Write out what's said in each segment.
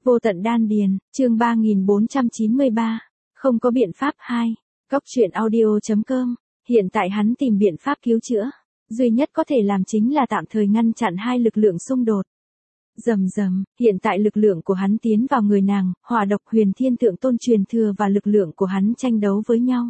Vô tận đan điền, chương 3493. Không có biện pháp 2. Cóc truyện audio.com. Hiện tại hắn tìm biện pháp cứu chữa. Duy nhất có thể làm chính là tạm thời ngăn chặn hai lực lượng xung đột. Rầm rầm, hiện tại lực lượng của hắn tiến vào người nàng, hỏa độc huyền thiên thượng tôn truyền thừa và lực lượng của hắn tranh đấu với nhau.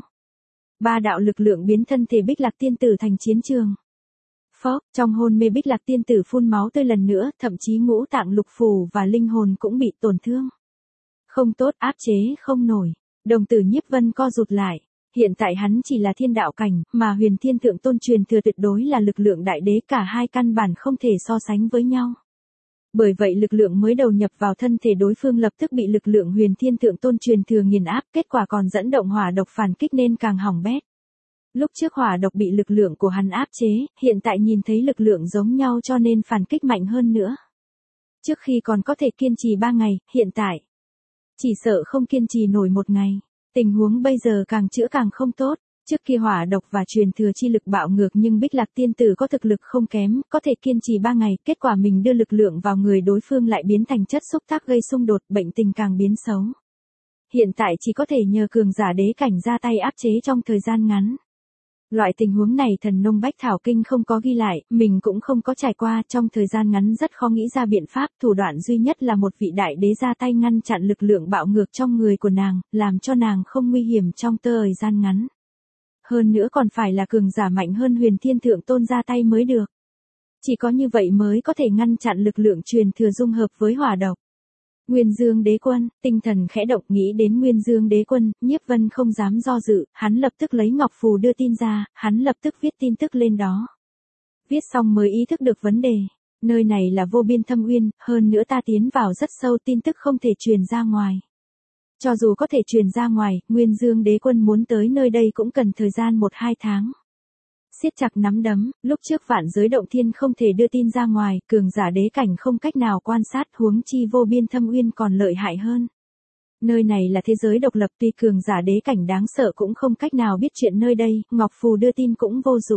Ba đạo lực lượng biến thân thể Bích Lạc tiên tử thành chiến trường. Phốc, trong hôn mê Bích Lạc tiên tử phun máu tươi lần nữa, thậm chí ngũ tạng lục phủ và linh hồn cũng bị tổn thương. Không tốt, áp chế không nổi. Đồng tử Nhiếp Vân co rụt lại. Hiện tại hắn chỉ là thiên đạo cảnh, mà huyền thiên thượng tôn truyền thừa tuyệt đối là lực lượng đại đế, cả hai căn bản không thể so sánh với nhau. Bởi vậy lực lượng mới đầu nhập vào thân thể đối phương lập tức bị lực lượng huyền thiên thượng tôn truyền thừa nghiền áp, kết quả còn dẫn động hỏa độc phản kích nên càng hỏng bét. Lúc trước hỏa độc bị lực lượng của hắn áp chế, hiện tại nhìn thấy lực lượng giống nhau cho nên phản kích mạnh hơn nữa. Trước khi còn có thể kiên trì 3 ngày, hiện tại chỉ sợ không kiên trì nổi 1 ngày. Tình huống bây giờ càng chữa càng không tốt. Trước kia hỏa độc và truyền thừa chi lực bạo ngược nhưng Bích Lạc tiên tử có thực lực không kém, có thể kiên trì 3 ngày, kết quả mình đưa lực lượng vào người đối phương lại biến thành chất xúc tác gây xung đột, bệnh tình càng biến xấu. Hiện tại chỉ có thể nhờ cường giả đế cảnh ra tay áp chế trong thời gian ngắn. Loại tình huống này Thần Nông Bách Thảo Kinh không có ghi lại, mình cũng không có trải qua, trong thời gian ngắn rất khó nghĩ ra biện pháp, thủ đoạn duy nhất là một vị đại đế ra tay ngăn chặn lực lượng bạo ngược trong người của nàng, làm cho nàng không nguy hiểm trong thời gian ngắn. Hơn nữa còn phải là cường giả mạnh hơn huyền thiên thượng tôn ra tay mới được. Chỉ có như vậy mới có thể ngăn chặn lực lượng truyền thừa dung hợp với hỏa độc. Nguyên Dương Đế Quân, tinh thần khẽ động nghĩ đến Nguyên Dương Đế Quân, Nhiếp Vân không dám do dự, hắn lập tức lấy ngọc phù đưa tin ra, hắn lập tức viết tin tức lên đó. Viết xong mới ý thức được vấn đề, nơi này là vô biên thâm uyên, hơn nữa ta tiến vào rất sâu, tin tức không thể truyền ra ngoài. Cho dù có thể truyền ra ngoài, Nguyên Dương Đế Quân muốn tới nơi đây cũng cần thời gian 1-2 tháng. Siết chặt nắm đấm, lúc trước vạn giới động thiên không thể đưa tin ra ngoài, cường giả đế cảnh không cách nào quan sát, huống chi vô biên thâm uyên còn lợi hại hơn. Nơi này là thế giới độc lập, tuy cường giả đế cảnh đáng sợ cũng không cách nào biết chuyện nơi đây, ngọc phù đưa tin cũng vô dụng.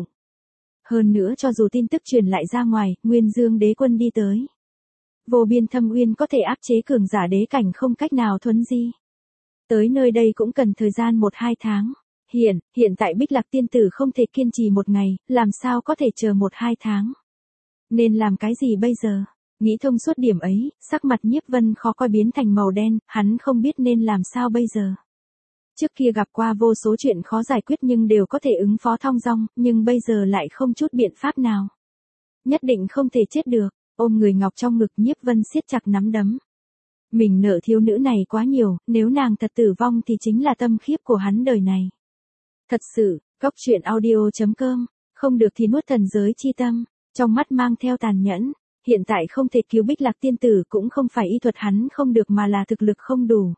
Hơn nữa cho dù tin tức truyền lại ra ngoài, Nguyên Dương Đế Quân đi tới. Vô biên thâm uyên có thể áp chế cường giả đế cảnh không cách nào thuấn di. Tới nơi đây cũng cần thời gian 1-2 tháng. Hiện tại Bích Lạc tiên tử không thể kiên trì 1 ngày, làm sao có thể chờ 1-2 tháng. Nên làm cái gì bây giờ? Nghĩ thông suốt điểm ấy, sắc mặt Nhiếp Vân khó coi biến thành màu đen, hắn không biết nên làm sao bây giờ. Trước kia gặp qua vô số chuyện khó giải quyết nhưng đều có thể ứng phó thong dong, nhưng bây giờ lại không chút biện pháp nào. Nhất định không thể chết được, ôm người ngọc trong ngực Nhiếp Vân siết chặt nắm đấm. Mình nợ thiếu nữ này quá nhiều, nếu nàng thật tử vong thì chính là tâm khiếp của hắn đời này. Thật sự, cóc truyện audio.com, không được thì nuốt thần giới chi tâm, trong mắt mang theo tàn nhẫn, hiện tại không thể cứu Bích Lạc tiên tử cũng không phải y thuật hắn không được mà là thực lực không đủ.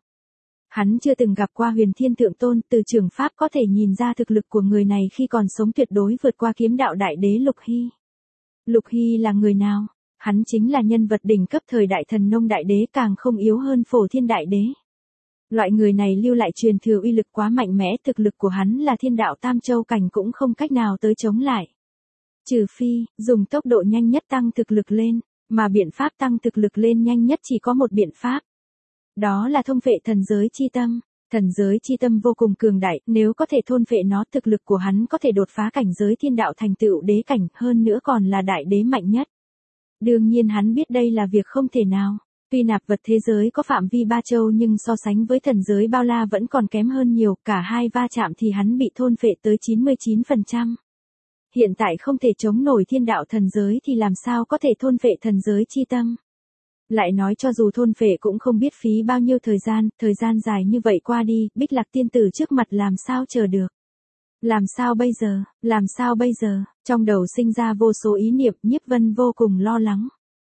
Hắn chưa từng gặp qua huyền thiên thượng tôn, từ trường pháp có thể nhìn ra thực lực của người này khi còn sống tuyệt đối vượt qua kiếm đạo đại đế Lục Hy. Lục Hy là người nào? Hắn chính là nhân vật đỉnh cấp thời đại Thần Nông đại đế, càng không yếu hơn Phổ Thiên đại đế. Loại người này lưu lại truyền thừa uy lực quá mạnh mẽ, thực lực của hắn là thiên đạo tam châu cảnh cũng không cách nào tới chống lại. Trừ phi, dùng tốc độ nhanh nhất tăng thực lực lên, mà biện pháp tăng thực lực lên nhanh nhất chỉ có một biện pháp. Đó là thôn phệ thần giới chi tâm. Thần giới chi tâm vô cùng cường đại, nếu có thể thôn phệ nó, thực lực của hắn có thể đột phá cảnh giới thiên đạo thành tựu đế cảnh, hơn nữa còn là đại đế mạnh nhất. Đương nhiên hắn biết đây là việc không thể nào. Tuy nạp vật thế giới có phạm vi 3 châu nhưng so sánh với thần giới bao la vẫn còn kém hơn nhiều, cả hai va chạm thì hắn bị thôn phệ tới 99%. Hiện tại không thể chống nổi thiên đạo thần giới thì làm sao có thể thôn phệ thần giới chi tâm. Lại nói cho dù thôn phệ cũng không biết phí bao nhiêu thời gian dài như vậy qua đi, Bích Lạc tiên tử trước mặt làm sao chờ được. Làm sao bây giờ, trong đầu sinh ra vô số ý niệm, Nhiếp Vân vô cùng lo lắng.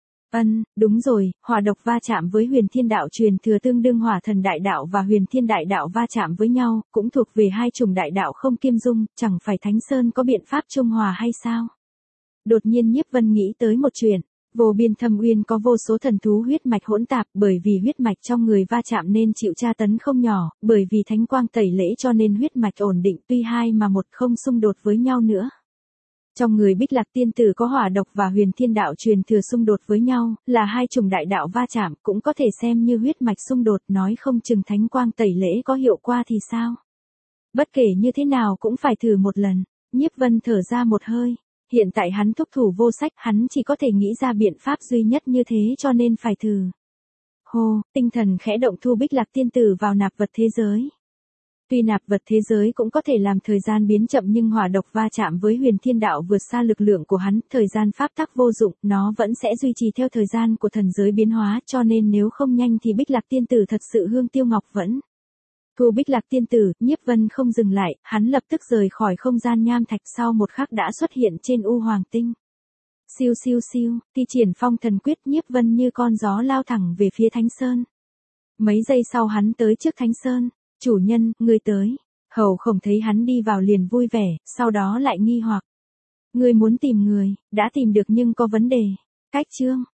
Đúng rồi, hỏa độc va chạm với huyền thiên đạo truyền thừa tương đương hỏa thần đại đạo và huyền thiên đại đạo va chạm với nhau, cũng thuộc về hai chủng đại đạo không kiêm dung, chẳng phải Thánh Sơn có biện pháp trung hòa hay sao? Đột nhiên Nhiếp Vân nghĩ tới một chuyện, vô biên thâm uyên có vô số thần thú huyết mạch hỗn tạp, bởi vì huyết mạch trong người va chạm nên chịu tra tấn không nhỏ, bởi vì thánh quang tẩy lễ cho nên huyết mạch ổn định, tuy hai mà một không xung đột với nhau nữa. Trong người Bích Lạc tiên tử có hỏa độc và huyền thiên đạo truyền thừa xung đột với nhau, là hai chủng đại đạo va chạm, cũng có thể xem như huyết mạch xung đột, nói không chừng thánh quang tẩy lễ có hiệu quả thì sao. Bất kể như thế nào cũng phải thử một lần. Nhiếp Vân thở ra một hơi. Hiện tại hắn thúc thủ vô sách, hắn chỉ có thể nghĩ ra biện pháp duy nhất như thế cho nên phải thử. Hô, tinh thần khẽ động thu Bích Lạc tiên tử vào nạp vật thế giới. Tuy nạp vật thế giới cũng có thể làm thời gian biến chậm nhưng hỏa độc va chạm với huyền thiên đạo vượt xa lực lượng của hắn, thời gian pháp tắc vô dụng, nó vẫn sẽ duy trì theo thời gian của thần giới biến hóa, cho nên nếu không nhanh thì Bích Lạc tiên tử thật sự hương tiêu ngọc vẫn. Thu Bích Lạc tiên tử, Nhiếp Vân không dừng lại, hắn lập tức rời khỏi không gian nham thạch, sau một khắc đã xuất hiện trên U Hoàng Tinh. Siêu siêu siêu, thi triển phong thần quyết, Nhiếp Vân như con gió lao thẳng về phía Thánh Sơn. Mấy giây sau hắn tới trước Thánh Sơn. Chủ nhân, ngươi tới. Hầu Khổng thấy hắn đi vào liền vui vẻ, sau đó lại nghi hoặc. Ngươi muốn tìm người, đã tìm được nhưng có vấn đề. Cách chương.